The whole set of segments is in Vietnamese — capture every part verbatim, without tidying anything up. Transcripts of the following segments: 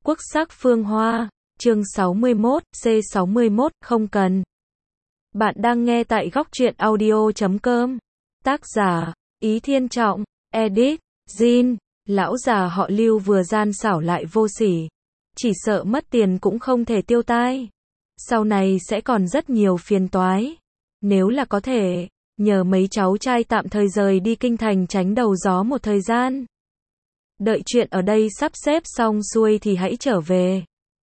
Quốc sắc phương hoa, chương sáu mươi mốt, C sáu mươi mốt, không cần. Bạn đang nghe tại góc truyện audio chấm com. Tác giả, Ý Thiên Trọng, edit, Jin, lão già họ Lưu vừa gian xảo lại vô sỉ. Chỉ sợ mất tiền cũng không thể tiêu tai. Sau này sẽ còn rất nhiều phiền toái. Nếu là có thể, nhờ mấy cháu trai tạm thời rời đi kinh thành tránh đầu gió một thời gian. Đợi chuyện ở đây sắp xếp xong xuôi thì hãy trở về.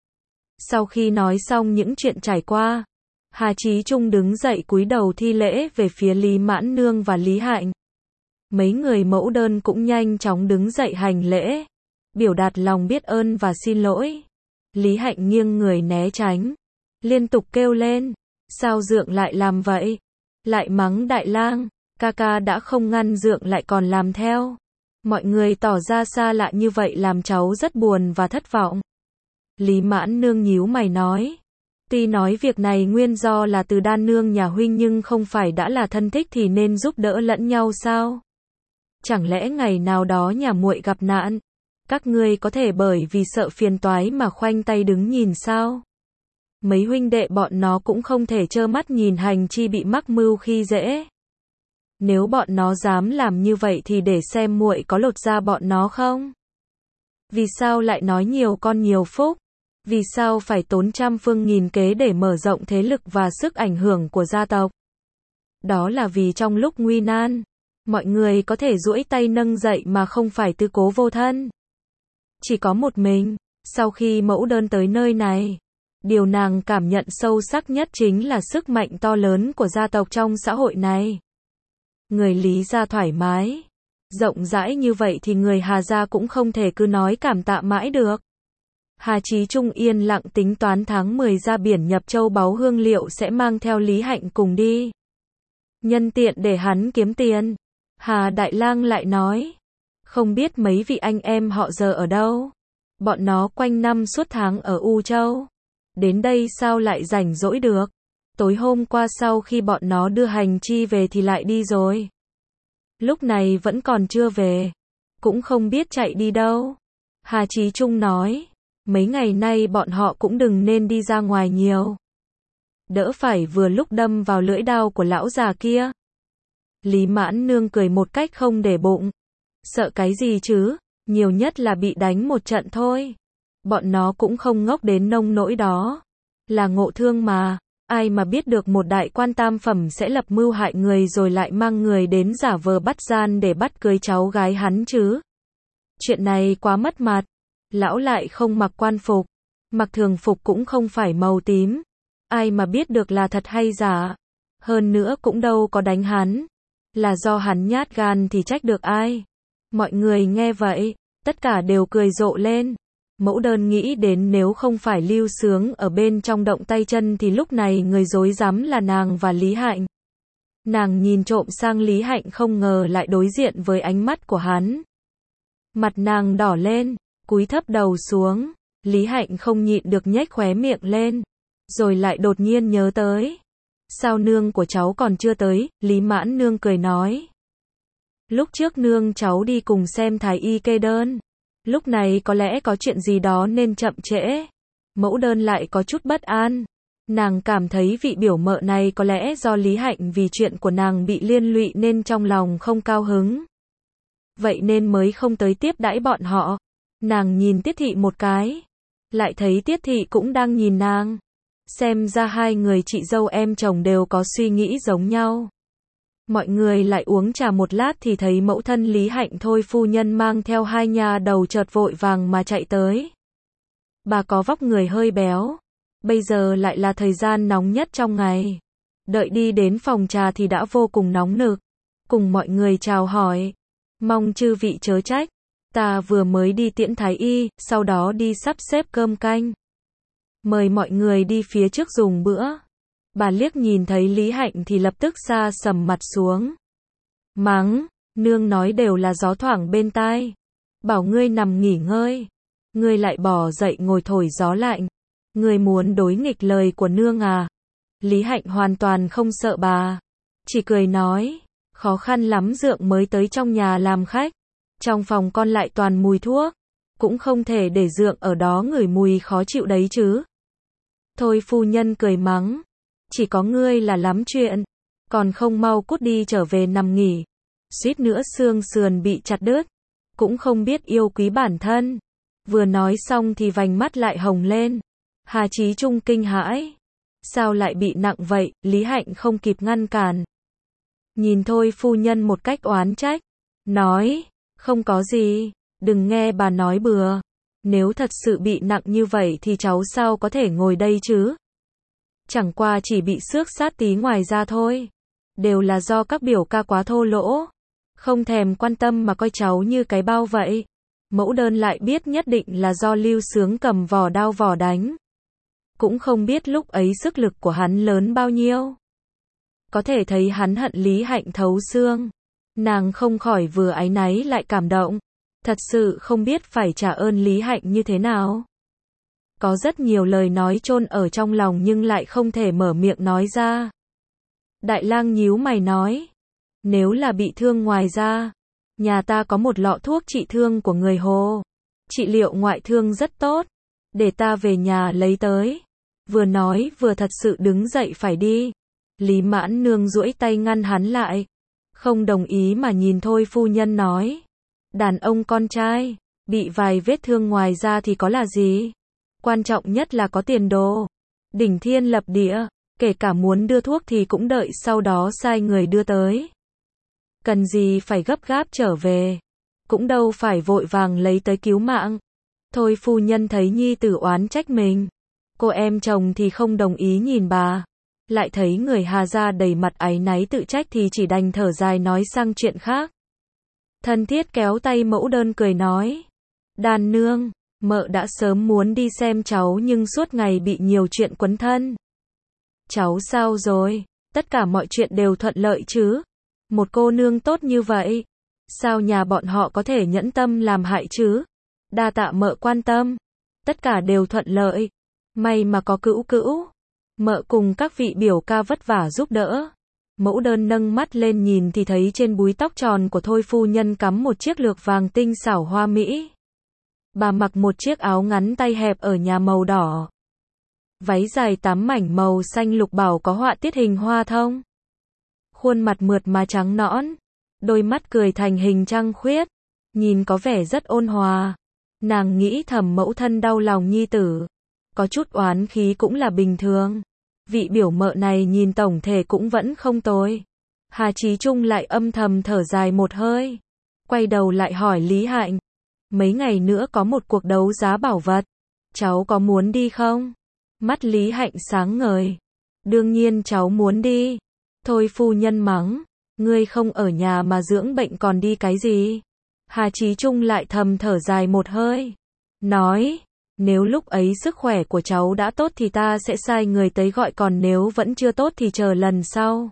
Sau khi nói xong những chuyện trải qua, Hà Chí Trung đứng dậy cúi đầu thi lễ về phía Lý Mãn Nương và Lý Hạnh. Mấy người mẫu đơn cũng nhanh chóng đứng dậy hành lễ, biểu đạt lòng biết ơn và xin lỗi. Lý Hạnh nghiêng người né tránh, liên tục kêu lên, sao Dượng lại làm vậy? Lại mắng Đại Lang, ca ca đã không ngăn Dượng lại còn làm theo. Mọi người tỏ ra xa lạ như vậy làm cháu rất buồn và thất vọng. Lý Mãn Nương nhíu mày nói, tuy nói việc này nguyên do là từ Đan Nương nhà huynh nhưng không phải đã là thân thích thì nên giúp đỡ lẫn nhau sao? Chẳng lẽ ngày nào đó nhà muội gặp nạn, các ngươi có thể bởi vì sợ phiền toái mà khoanh tay đứng nhìn sao? Mấy huynh đệ bọn nó cũng không thể trơ mắt nhìn Hành Chi bị mắc mưu khi dễ. Nếu bọn nó dám làm như vậy thì để xem muội có lột da bọn nó không? Vì sao lại nói nhiều con nhiều phúc? Vì sao phải tốn trăm phương nghìn kế để mở rộng thế lực và sức ảnh hưởng của gia tộc? Đó là vì trong lúc nguy nan, mọi người có thể duỗi tay nâng dậy mà không phải tư cố vô thân. Chỉ có một mình, sau khi mẫu đơn tới nơi này, điều nàng cảm nhận sâu sắc nhất chính là sức mạnh to lớn của gia tộc trong xã hội này. Người Lý gia thoải mái, rộng rãi như vậy thì người Hà gia cũng không thể cứ nói cảm tạ mãi được. Hà Chí Trung yên lặng tính toán tháng mười ra biển nhập châu báu hương liệu sẽ mang theo Lý Hạnh cùng đi. Nhân tiện để hắn kiếm tiền. Hà Đại Lang lại nói, không biết mấy vị anh em họ giờ ở đâu? Bọn nó quanh năm suốt tháng ở U Châu. Đến đây sao lại rảnh rỗi được? Tối hôm qua sau khi bọn nó đưa Hành Chi về thì lại đi rồi. Lúc này vẫn còn chưa về. Cũng không biết chạy đi đâu. Hà Chí Trung nói, mấy ngày nay bọn họ cũng đừng nên đi ra ngoài nhiều. Đỡ phải vừa lúc đâm vào lưỡi đao của lão già kia. Lý Mãn Nương cười một cách không để bụng. Sợ cái gì chứ, nhiều nhất là bị đánh một trận thôi. Bọn nó cũng không ngốc đến nông nỗi đó. Là ngộ thương mà. Ai mà biết được một đại quan tam phẩm sẽ lập mưu hại người rồi lại mang người đến giả vờ bắt gian để bắt cưới cháu gái hắn chứ. Chuyện này quá mất mặt. Lão lại không mặc quan phục. Mặc thường phục cũng không phải màu tím. Ai mà biết được là thật hay giả. Hơn nữa cũng đâu có đánh hắn. Là do hắn nhát gan thì trách được ai. Mọi người nghe vậy, tất cả đều cười rộ lên. Mẫu đơn nghĩ đến nếu không phải Lưu Sướng ở bên trong động tay chân thì lúc này người rối rắm là nàng và Lý Hạnh. Nàng nhìn trộm sang Lý Hạnh không ngờ lại đối diện với ánh mắt của hắn. Mặt nàng đỏ lên, cúi thấp đầu xuống. Lý Hạnh không nhịn được nhếch khóe miệng lên. Rồi lại đột nhiên nhớ tới. Sao nương của cháu còn chưa tới? Lý Mãn Nương cười nói. Lúc trước nương cháu đi cùng xem thái y kê đơn. Lúc này có lẽ có chuyện gì đó nên chậm trễ. Mẫu đơn lại có chút bất an. Nàng cảm thấy vị biểu mợ này có lẽ do Lý Hạnh vì chuyện của nàng bị liên lụy nên trong lòng không cao hứng. Vậy nên mới không tới tiếp đãi bọn họ. Nàng nhìn Tiết Thị một cái. Lại thấy Tiết Thị cũng đang nhìn nàng. Xem ra hai người chị dâu em chồng đều có suy nghĩ giống nhau. Mọi người lại uống trà một lát thì thấy mẫu thân Lý Hạnh thôi phu nhân mang theo hai nha đầu chợt vội vàng mà chạy tới. Bà có vóc người hơi béo. Bây giờ lại là thời gian nóng nhất trong ngày. Đợi đi đến phòng trà thì đã vô cùng nóng nực. Cùng mọi người chào hỏi. Mong chư vị chớ trách. Ta vừa mới đi tiễn thái y, sau đó đi sắp xếp cơm canh. Mời mọi người đi phía trước dùng bữa. Bà liếc nhìn thấy Lý Hạnh thì lập tức sa sầm mặt xuống. Mắng, nương nói đều là gió thoảng bên tai. Bảo ngươi nằm nghỉ ngơi. Ngươi lại bỏ dậy ngồi thổi gió lạnh. Ngươi muốn đối nghịch lời của nương à? Lý Hạnh hoàn toàn không sợ bà. Chỉ cười nói, khó khăn lắm Dượng mới tới trong nhà làm khách. Trong phòng con lại toàn mùi thuốc. cũng không thể để dượng ở đó ngửi mùi khó chịu đấy chứ. Thôi phu nhân cười mắng, chỉ có ngươi là lắm chuyện, còn không mau cút đi trở về nằm nghỉ. Suýt nữa xương sườn bị chặt đứt, cũng không biết yêu quý bản thân. Vừa nói xong thì vành mắt lại hồng lên. Hà Chí Trung kinh hãi. Sao lại bị nặng vậy? Lý Hạnh không kịp ngăn cản. Nhìn Thôi phu nhân một cách oán trách. Nói, không có gì, đừng nghe bà nói bừa. Nếu thật sự bị nặng như vậy thì cháu sao có thể ngồi đây chứ? Chẳng qua chỉ bị xước sát tí ngoài da thôi. Đều là do các biểu ca quá thô lỗ. Không thèm quan tâm mà coi cháu như cái bao vậy. Mẫu đơn lại biết nhất định là do Lưu Sướng cầm vỏ đao vỏ đánh. Cũng không biết lúc ấy sức lực của hắn lớn bao nhiêu. Có thể thấy hắn hận Lý Hạnh thấu xương. Nàng không khỏi vừa áy náy lại cảm động. Thật sự không biết phải trả ơn Lý Hạnh như thế nào. Có rất nhiều lời nói chôn ở trong lòng nhưng lại không thể mở miệng nói ra. Đại lang nhíu mày nói. Nếu là bị thương ngoài da, nhà ta có một lọ thuốc trị thương của người Hồ. Trị liệu ngoại thương rất tốt. Để ta về nhà lấy tới. Vừa nói vừa thật sự đứng dậy phải đi. Lý Mãn Nương duỗi tay ngăn hắn lại. Không đồng ý mà nhìn Thôi phu nhân nói. Đàn ông con trai, bị vài vết thương ngoài da thì có là gì? Quan trọng nhất là có tiền đồ. Đỉnh thiên lập địa, kể cả muốn đưa thuốc thì cũng đợi sau đó sai người đưa tới. Cần gì phải gấp gáp trở về. Cũng đâu phải vội vàng lấy tới cứu mạng. Thôi phu nhân thấy nhi tử oán trách mình. Cô em chồng thì không đồng ý nhìn bà. Lại thấy người Hà gia đầy mặt áy náy tự trách thì chỉ đành thở dài nói sang chuyện khác. Thân thiết kéo tay mẫu đơn cười nói. Đàn nương, mợ đã sớm muốn đi xem cháu nhưng suốt ngày bị nhiều chuyện quấn thân. Cháu sao rồi? Tất cả mọi chuyện đều thuận lợi chứ? Một cô nương tốt như vậy, sao nhà bọn họ có thể nhẫn tâm làm hại chứ? Đa tạ mợ quan tâm. Tất cả đều thuận lợi. May mà có Cữu Cữu. Mợ cùng các vị biểu ca vất vả giúp đỡ. Mẫu đơn nâng mắt lên nhìn thì thấy trên búi tóc tròn của Thôi phu nhân cắm một chiếc lược vàng tinh xảo hoa mỹ. Bà mặc một chiếc áo ngắn tay hẹp ở nhà màu đỏ. Váy dài tám mảnh màu xanh lục bảo có họa tiết hình hoa thông. Khuôn mặt mượt mà trắng nõn. Đôi mắt cười thành hình trăng khuyết. Nhìn có vẻ rất ôn hòa. Nàng nghĩ thầm mẫu thân đau lòng nhi tử. Có chút oán khí cũng là bình thường. Vị biểu mợ này nhìn tổng thể cũng vẫn không tồi. Hà Chí Trung lại âm thầm thở dài một hơi. Quay đầu lại hỏi Lý Hạnh. Mấy ngày nữa có một cuộc đấu giá bảo vật. Cháu có muốn đi không? Mắt Lý Hạnh sáng ngời. Đương nhiên cháu muốn đi. Thôi phu nhân mắng. Ngươi không ở nhà mà dưỡng bệnh còn đi cái gì? Hà Chí Trung lại thầm thở dài một hơi. Nói. Nếu lúc ấy sức khỏe của cháu đã tốt thì ta sẽ sai người tới gọi, còn nếu vẫn chưa tốt thì chờ lần sau.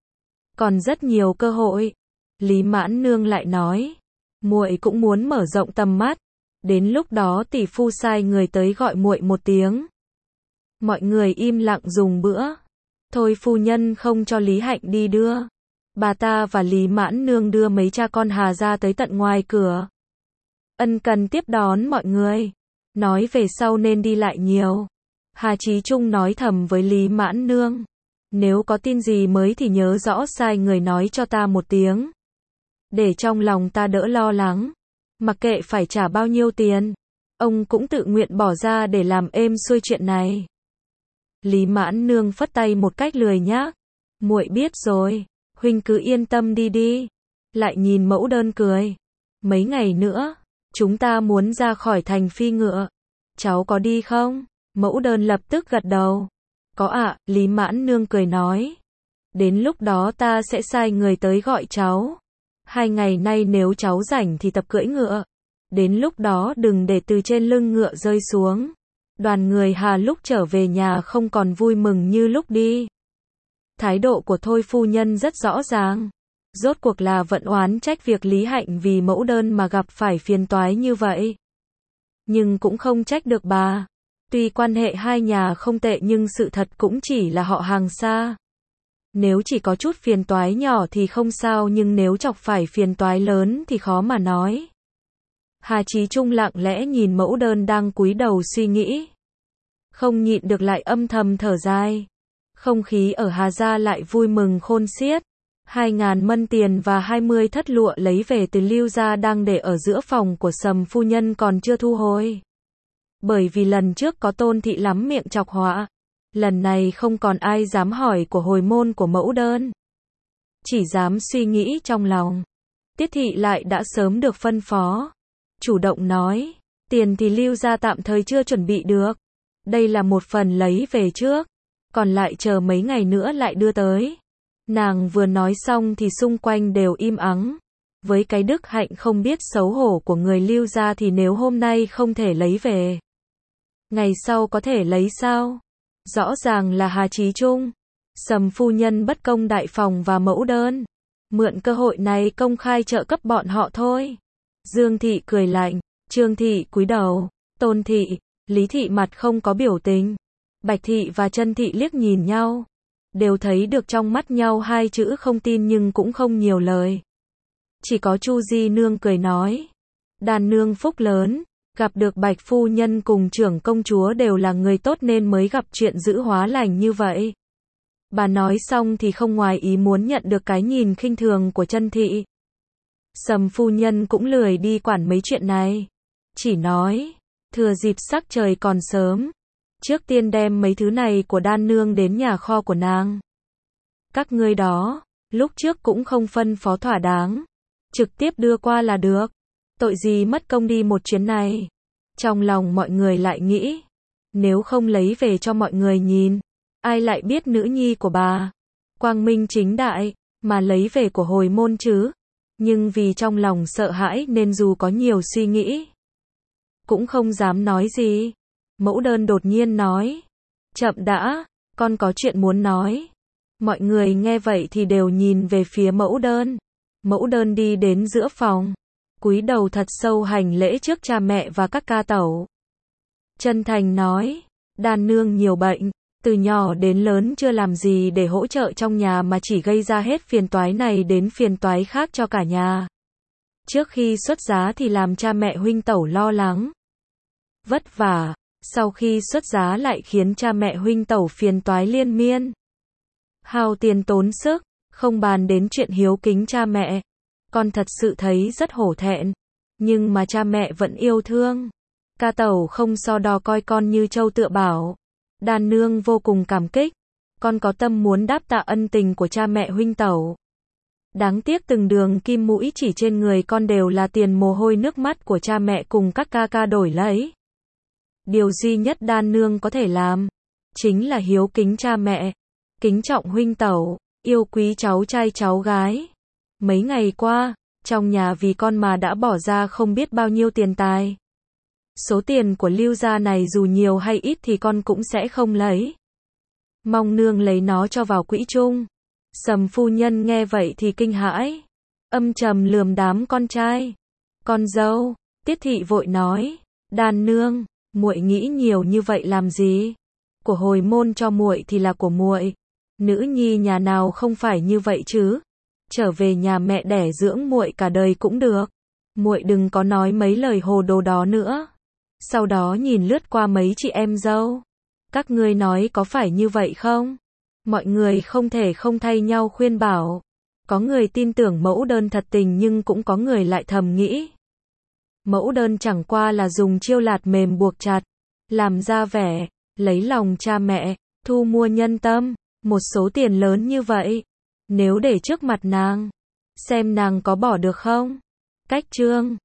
Còn rất nhiều cơ hội. Lý Mãn Nương lại nói. Muội cũng muốn mở rộng tầm mắt. Đến lúc đó tỷ phu sai người tới gọi muội một tiếng. Mọi người im lặng dùng bữa. Thôi phu nhân không cho Lý Hạnh đi đưa. Bà ta và Lý Mãn Nương đưa mấy cha con Hà ra tới tận ngoài cửa. Ân cần tiếp đón mọi người. Nói về sau nên đi lại nhiều. Hà Chí Trung nói thầm với Lý Mãn Nương. Nếu có tin gì mới thì nhớ rõ sai người nói cho ta một tiếng. Để trong lòng ta đỡ lo lắng. Mặc kệ phải trả bao nhiêu tiền. Ông cũng tự nguyện bỏ ra để làm êm xuôi chuyện này. Lý Mãn Nương phất tay một cách lười nhác. Muội biết rồi. Huynh cứ yên tâm đi đi. Lại nhìn mẫu đơn cười. Mấy ngày nữa. Chúng ta muốn ra khỏi thành phi ngựa. Cháu có đi không? Mẫu đơn lập tức gật đầu. Có ạ, à, Lý Mãn Nương cười nói. Đến lúc đó ta sẽ sai người tới gọi cháu. Hai ngày nay nếu cháu rảnh thì tập cưỡi ngựa. Đến lúc đó đừng để từ trên lưng ngựa rơi xuống. Đoàn người Hà lúc trở về nhà không còn vui mừng như lúc đi. Thái độ của Thôi phu nhân rất rõ ràng. Rốt cuộc là vận oán trách việc Lý Hạnh vì mẫu đơn mà gặp phải phiền toái như vậy. Nhưng cũng không trách được bà. Tuy quan hệ hai nhà không tệ nhưng sự thật cũng chỉ là họ hàng xa. Nếu chỉ có chút phiền toái nhỏ thì không sao, nhưng nếu chọc phải phiền toái lớn thì khó mà nói. Hà Chí Trung lặng lẽ nhìn mẫu đơn đang cúi đầu suy nghĩ. Không nhịn được lại âm thầm thở dài. Không khí ở Hà gia lại vui mừng khôn xiết. Hai ngàn mân tiền và hai mươi thất lụa lấy về từ Lưu gia đang để ở giữa phòng của Sầm phu nhân còn chưa thu hồi. Bởi vì lần trước có Tôn thị lắm miệng chọc họa. Lần này không còn ai dám hỏi của hồi môn của mẫu đơn. Chỉ dám suy nghĩ trong lòng. Tiết thị lại đã sớm được phân phó. Chủ động nói, tiền thì Lưu gia tạm thời chưa chuẩn bị được. Đây là một phần lấy về trước. Còn lại chờ mấy ngày nữa lại đưa tới. Nàng vừa nói xong thì xung quanh đều im ắng. Với cái đức hạnh không biết xấu hổ của người Lưu gia thì nếu hôm nay không thể lấy về, ngày sau có thể lấy sao? Rõ ràng là Hà Chí Trung, Sầm phu nhân bất công đại phòng và mẫu đơn. Mượn cơ hội này công khai trợ cấp bọn họ thôi. Dương thị cười lạnh, Trương thị cúi đầu, Tôn thị, Lý thị mặt không có biểu tình. Bạch thị và Trân thị liếc nhìn nhau. Đều thấy được trong mắt nhau hai chữ không tin nhưng cũng không nhiều lời. Chỉ có Chu Di nương cười nói. Đàn nương phúc lớn, gặp được Bạch phu nhân cùng trưởng công chúa đều là người tốt nên mới gặp chuyện dữ hóa lành như vậy. Bà nói xong thì không ngoài ý muốn nhận được cái nhìn khinh thường của Trân thị. Sầm phu nhân cũng lười đi quản mấy chuyện này. Chỉ nói, thừa dịp sắc trời còn sớm. Trước tiên đem mấy thứ này của đan nương đến nhà kho của nàng. Các ngươi đó, lúc trước cũng không phân phó thỏa đáng. Trực tiếp đưa qua là được. Tội gì mất công đi một chuyến này. Trong lòng mọi người lại nghĩ. Nếu không lấy về cho mọi người nhìn. Ai lại biết nữ nhi của bà. Quang minh chính đại. Mà lấy về của hồi môn chứ. Nhưng vì trong lòng sợ hãi nên dù có nhiều suy nghĩ. Cũng không dám nói gì. Mẫu đơn đột nhiên nói. Chậm đã, con có chuyện muốn nói. Mọi người nghe vậy thì đều nhìn về phía mẫu đơn. Mẫu đơn đi đến giữa phòng. Cúi đầu thật sâu hành lễ trước cha mẹ và các ca tẩu. Chân thành nói. Đàn nương nhiều bệnh. Từ nhỏ đến lớn chưa làm gì để hỗ trợ trong nhà mà chỉ gây ra hết phiền toái này đến phiền toái khác cho cả nhà. Trước khi xuất giá thì làm cha mẹ huynh tẩu lo lắng. Vất vả. Sau khi xuất giá lại khiến cha mẹ huynh tẩu phiền toái liên miên. Hao tiền tốn sức, không bàn đến chuyện hiếu kính cha mẹ. Con thật sự thấy rất hổ thẹn. Nhưng mà cha mẹ vẫn yêu thương. Ca tẩu không so đo coi con như trâu tựa bảo. Đàn nương vô cùng cảm kích. Con có tâm muốn đáp tạ ân tình của cha mẹ huynh tẩu. Đáng tiếc từng đường kim mũi chỉ trên người con đều là tiền mồ hôi nước mắt của cha mẹ cùng các ca ca đổi lấy. Điều duy nhất đan nương có thể làm, chính là hiếu kính cha mẹ, kính trọng huynh tẩu, yêu quý cháu trai cháu gái. Mấy ngày qua, trong nhà vì con mà đã bỏ ra không biết bao nhiêu tiền tài. Số tiền của Lưu gia này dù nhiều hay ít thì con cũng sẽ không lấy. Mong nương lấy nó cho vào quỹ chung. Sầm phu nhân nghe vậy thì kinh hãi, âm trầm lườm đám con trai. Con dâu, Tiết thị vội nói, đàn nương, muội nghĩ nhiều như vậy làm gì? Của hồi môn cho muội thì là của muội. Nữ nhi nhà nào không phải như vậy chứ? Trở về nhà mẹ đẻ dưỡng muội cả đời cũng được. Muội đừng có nói mấy lời hồ đồ đó nữa. Sau đó nhìn lướt qua mấy chị em dâu. Các ngươi nói có phải như vậy không? Mọi người không thể không thay nhau khuyên bảo. Có người tin tưởng mẫu đơn thật tình nhưng cũng có người lại thầm nghĩ. Mẫu đơn chẳng qua là dùng chiêu lạt mềm buộc chặt, làm ra vẻ, lấy lòng cha mẹ, thu mua nhân tâm, một số tiền lớn như vậy. Nếu để trước mặt nàng, xem nàng có bỏ được không? Cách chương